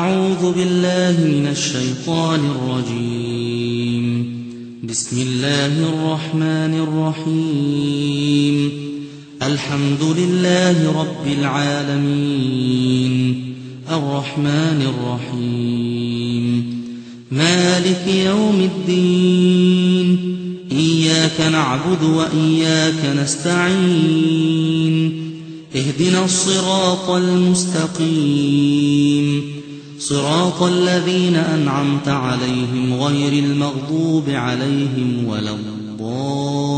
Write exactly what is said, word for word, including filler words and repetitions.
أعوذ بالله من الشيطان الرجيم. بسم الله الرحمن الرحيم. الحمد لله رب العالمين، الرحمن الرحيم، مالك يوم الدين، إياك نعبد وإياك نستعين، اهدنا الصراط المستقيم، صراط الذين أنعمت عليهم غير المغضوب عليهم ولا الضالين.